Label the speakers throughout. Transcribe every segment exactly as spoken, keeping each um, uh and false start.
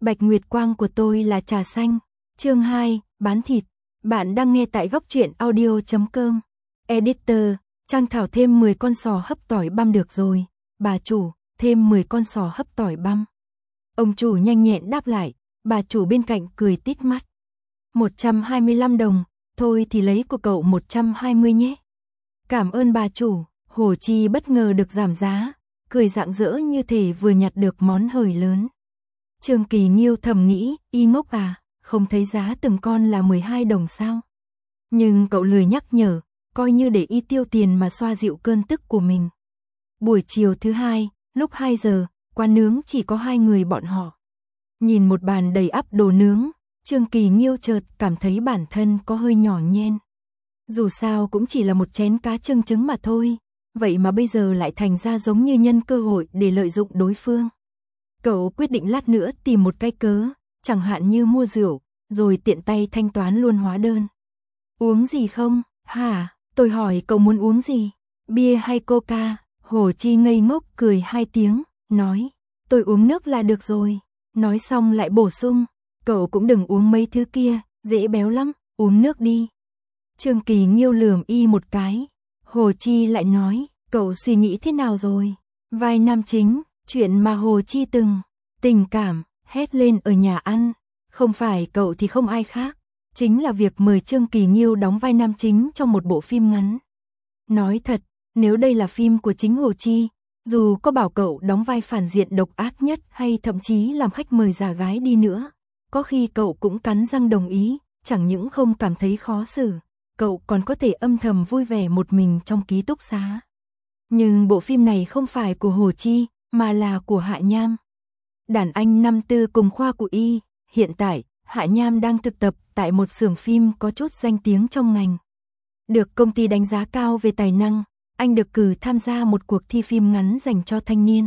Speaker 1: Bạch Nguyệt Quang của tôi là trà xanh. Chương hai, bán thịt. Bạn đang nghe tại góc truyện audio chấm com. Editor, Trang Thảo thêm mười con sò hấp tỏi băm được rồi. Bà chủ, thêm mười con sò hấp tỏi băm. Ông chủ nhanh nhẹn đáp lại, bà chủ bên cạnh cười tít mắt. một trăm hai mươi lăm đồng, thôi thì lấy của cậu một trăm hai mươi nhé. Cảm ơn bà chủ. Hồ Chi bất ngờ được giảm giá, cười rạng rỡ như thể vừa nhặt được món hời lớn. Trương Kỳ Nghiêu thầm nghĩ, y ngốc à, không thấy giá từng con là mười hai đồng sao? Nhưng cậu lười nhắc nhở, coi như để y tiêu tiền mà xoa dịu cơn tức của mình. Buổi chiều thứ hai, lúc hai giờ, quán nướng chỉ có hai người bọn họ. Nhìn một bàn đầy ắp đồ nướng, Trương Kỳ Nghiêu chợt cảm thấy bản thân có hơi nhỏ nhen. Dù sao cũng chỉ là một chén cá chưng trứng mà thôi, vậy mà bây giờ lại thành ra giống như nhân cơ hội để lợi dụng đối phương. Cậu quyết định lát nữa tìm một cái cớ, chẳng hạn như mua rượu, rồi tiện tay thanh toán luôn hóa đơn. Uống gì không? Hả? Tôi hỏi cậu muốn uống gì? Bia hay coca? Hồ Chi ngây ngốc cười hai tiếng, nói, tôi uống nước là được rồi. Nói xong lại bổ sung, cậu cũng đừng uống mấy thứ kia, dễ béo lắm, uống nước đi. Trương Kỳ Nghiêu lườm y một cái. Hồ Chi lại nói, cậu suy nghĩ thế nào rồi? Vai nam chính, chuyện mà Hồ Chi từng tình cảm, hét lên ở nhà ăn. Không phải cậu thì không ai khác. Chính là việc mời Trương Kỳ Nghiêu đóng vai nam chính trong một bộ phim ngắn. Nói thật, nếu đây là phim của chính Hồ Chi, dù có bảo cậu đóng vai phản diện độc ác nhất hay thậm chí làm khách mời giả gái đi nữa, có khi cậu cũng cắn răng đồng ý, chẳng những không cảm thấy khó xử, cậu còn có thể âm thầm vui vẻ một mình trong ký túc xá. Nhưng bộ phim này không phải của Hồ Chi, mà là của Hạ Nham. Đàn anh năm tư cùng khoa của y, hiện tại, Hạ Nham đang thực tập tại một xưởng phim có chút danh tiếng trong ngành. Được công ty đánh giá cao về tài năng, anh được cử tham gia một cuộc thi phim ngắn dành cho thanh niên.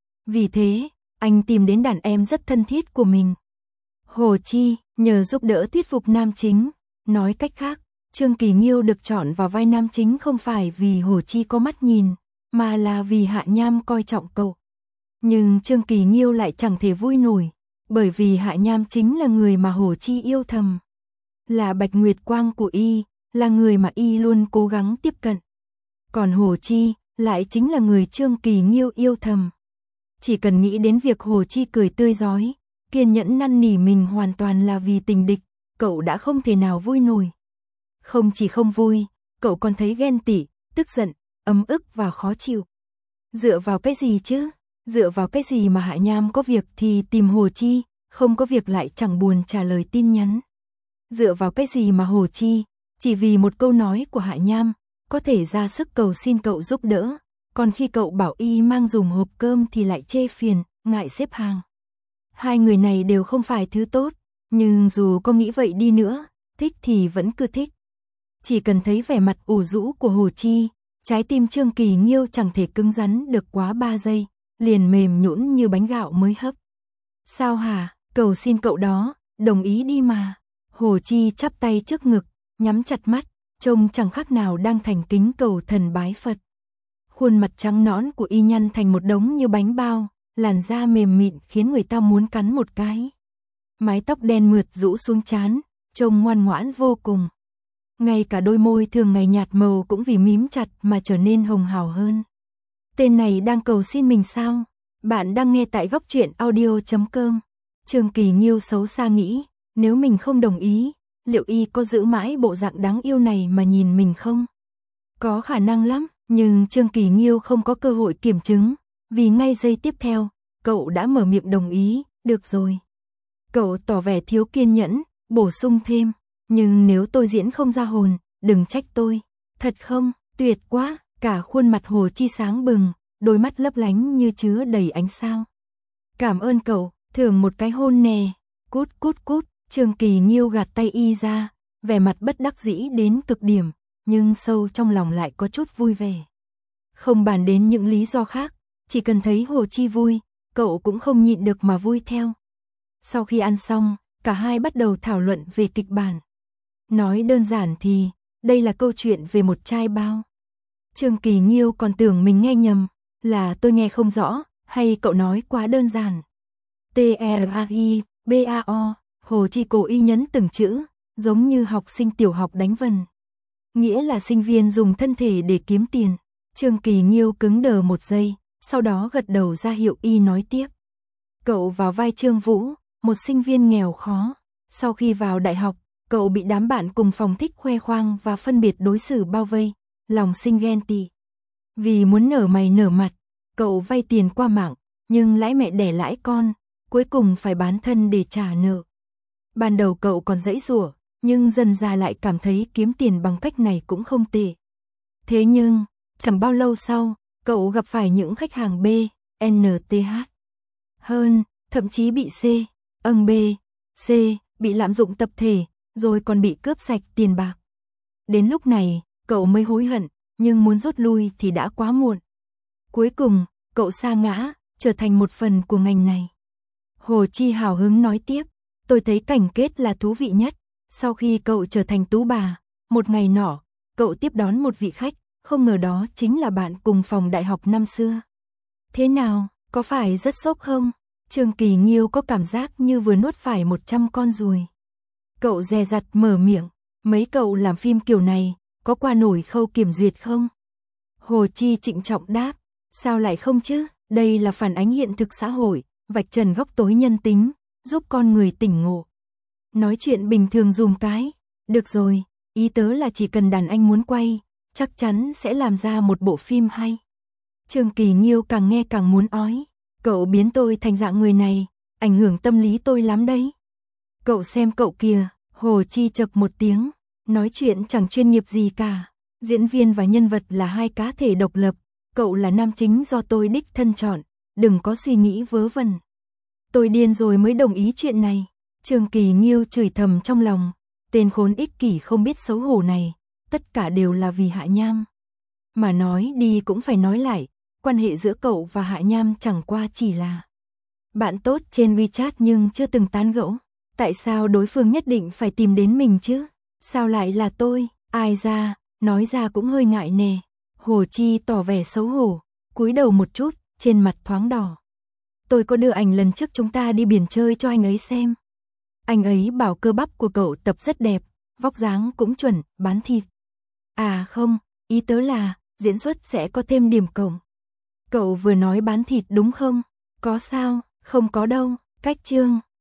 Speaker 1: Vì thế, anh tìm đến đàn em rất thân thiết của mình. Hồ Chi, nhờ giúp đỡ thuyết phục nam chính. Nói cách khác, Trương Kỳ Nghiêu được chọn vào vai nam chính không phải vì Hồ Chi có mắt nhìn, mà là vì Hạ Nham coi trọng cậu. Nhưng Trương Kỳ Nghiêu lại chẳng thể vui nổi, bởi vì Hạ Nham chính là người mà Hồ Chi yêu thầm. Là Bạch Nguyệt Quang của y, là người mà y luôn cố gắng tiếp cận. Còn Hồ Chi lại chính là người Trương Kỳ Nghiêu yêu thầm. Chỉ cần nghĩ đến việc Hồ Chi cười tươi rói, kiên nhẫn năn nỉ mình hoàn toàn là vì tình địch, cậu đã không thể nào vui nổi. Không chỉ không vui, cậu còn thấy ghen tị, tức giận, ấm ức và khó chịu. Dựa vào cái gì chứ? Dựa vào cái gì mà Hạ Nham có việc thì tìm Hồ Chi, không có việc lại chẳng buồn trả lời tin nhắn? Dựa vào cái gì mà Hồ Chi, chỉ vì một câu nói của Hạ Nham, có thể ra sức cầu xin cậu giúp đỡ, còn khi cậu bảo y mang dùm hộp cơm thì lại chê phiền, ngại xếp hàng. Hai người này đều không phải thứ tốt, nhưng dù có nghĩ vậy đi nữa, thích thì vẫn cứ thích. Chỉ cần thấy vẻ mặt ủ rũ của Hồ Chi, trái tim Trương Kỳ Nghiêu chẳng thể cứng rắn được quá ba giây, liền mềm nhũn như bánh gạo mới hấp. Sao hả, cầu xin cậu đó, đồng ý đi mà. Hồ Chi chắp tay trước ngực, nhắm chặt mắt, trông chẳng khác nào đang thành kính cầu thần bái Phật. Khuôn mặt trắng nõn của y nhăn thành một đống như bánh bao, làn da mềm mịn khiến người ta muốn cắn một cái. Mái tóc đen mượt rũ xuống trán, trông ngoan ngoãn vô cùng. Ngay cả đôi môi thường ngày nhạt màu cũng vì mím chặt mà trở nên hồng hào hơn. Tên này đang cầu xin mình sao? Bạn đang nghe tại góc truyện audio chấm com. Trương Kỳ Nghiêu xấu xa nghĩ, nếu mình không đồng ý, liệu y có giữ mãi bộ dạng đáng yêu này mà nhìn mình không? Có khả năng lắm, nhưng Trương Kỳ Nghiêu không có cơ hội kiểm chứng, vì ngay giây tiếp theo, cậu đã mở miệng đồng ý, được rồi. Cậu tỏ vẻ thiếu kiên nhẫn, bổ sung thêm, nhưng nếu tôi diễn không ra hồn, đừng trách tôi. Thật không? Tuyệt quá, cả khuôn mặt Hồ Chi sáng bừng, đôi mắt lấp lánh như chứa đầy ánh sao. Cảm ơn cậu, thưởng một cái hôn nè. Cút cút cút, Trương Kỳ Nghiêu gạt tay y ra, vẻ mặt bất đắc dĩ đến cực điểm, nhưng sâu trong lòng lại có chút vui vẻ. Không bàn đến những lý do khác, chỉ cần thấy Hồ Chi vui, cậu cũng không nhịn được mà vui theo. Sau khi ăn xong, cả hai bắt đầu thảo luận về kịch bản. Nói đơn giản thì, đây là câu chuyện về một trai bao. Trương Kỳ Nghiêu còn tưởng mình nghe nhầm, là tôi nghe không rõ, hay cậu nói quá đơn giản. T E A I, B A O, Hồ Chi cố ý nhấn từng chữ, giống như học sinh tiểu học đánh vần. Nghĩa là sinh viên dùng thân thể để kiếm tiền. Trương Kỳ Nghiêu cứng đờ một giây, sau đó gật đầu ra hiệu y nói tiếp. Cậu vào vai Trương Vũ, một sinh viên nghèo khó. Sau khi vào đại học, cậu bị đám bạn cùng phòng thích khoe khoang và phân biệt đối xử bao vây, lòng sinh ghen tị. Vì muốn nở mày nở mặt, cậu vay tiền qua mạng, nhưng lãi mẹ đẻ lãi con, cuối cùng phải bán thân để trả nợ. Ban đầu cậu còn giãy giụa, nhưng dần ra lại cảm thấy kiếm tiền bằng cách này cũng không tệ. Thế nhưng, chẳng bao lâu sau, cậu gặp phải những khách hàng B, N T H hơn, thậm chí bị C, âng B, C, bị lạm dụng tập thể, rồi còn bị cướp sạch tiền bạc. Đến lúc này, cậu mới hối hận, nhưng muốn rút lui thì đã quá muộn. Cuối cùng, cậu sa ngã, trở thành một phần của ngành này. Hồ Chi hào hứng nói tiếp, tôi thấy cảnh kết là thú vị nhất. Sau khi cậu trở thành tú bà, một ngày nọ, cậu tiếp đón một vị khách, không ngờ đó chính là bạn cùng phòng đại học năm xưa. Thế nào, có phải rất sốc không? Trương Kỳ Nghiêu có cảm giác như vừa nuốt phải một trăm con ruồi. Cậu dè dặt mở miệng, mấy cậu làm phim kiểu này, có qua nổi khâu kiểm duyệt không? Hồ Chi trịnh trọng đáp, sao lại không chứ, đây là phản ánh hiện thực xã hội, vạch trần góc tối nhân tính, giúp con người tỉnh ngộ. Nói chuyện bình thường dùm cái, được rồi, ý tớ là chỉ cần đàn anh muốn quay, chắc chắn sẽ làm ra một bộ phim hay. Trương Kỳ Nghiêu càng nghe càng muốn ói, cậu biến tôi thành dạng người này, ảnh hưởng tâm lý tôi lắm đấy. Cậu xem cậu kìa, Hồ Chi chậc một tiếng, nói chuyện chẳng chuyên nghiệp gì cả. Diễn viên và nhân vật là hai cá thể độc lập, cậu là nam chính do tôi đích thân chọn, đừng có suy nghĩ vớ vẩn. Tôi điên rồi mới đồng ý chuyện này. Trương Kỳ Nghiêu chửi thầm trong lòng, tên khốn ích kỷ không biết xấu hổ này, tất cả đều là vì Hạ Nham. Mà nói đi cũng phải nói lại, quan hệ giữa cậu và Hạ Nham chẳng qua chỉ là bạn tốt trên WeChat nhưng chưa từng tán gẫu. Tại sao đối phương nhất định phải tìm đến mình chứ? Sao lại là tôi? Ai ra, nói ra cũng hơi ngại nè. Hồ Chi tỏ vẻ xấu hổ, cúi đầu một chút, trên mặt thoáng đỏ. Tôi có đưa ảnh lần trước chúng ta đi biển chơi cho anh ấy xem. Anh ấy bảo cơ bắp của cậu tập rất đẹp, vóc dáng cũng chuẩn, bán thịt. À không, ý tớ là, diễn xuất sẽ có thêm điểm cộng. Cậu vừa nói bán thịt đúng không? Có sao, không có đâu, cách chương.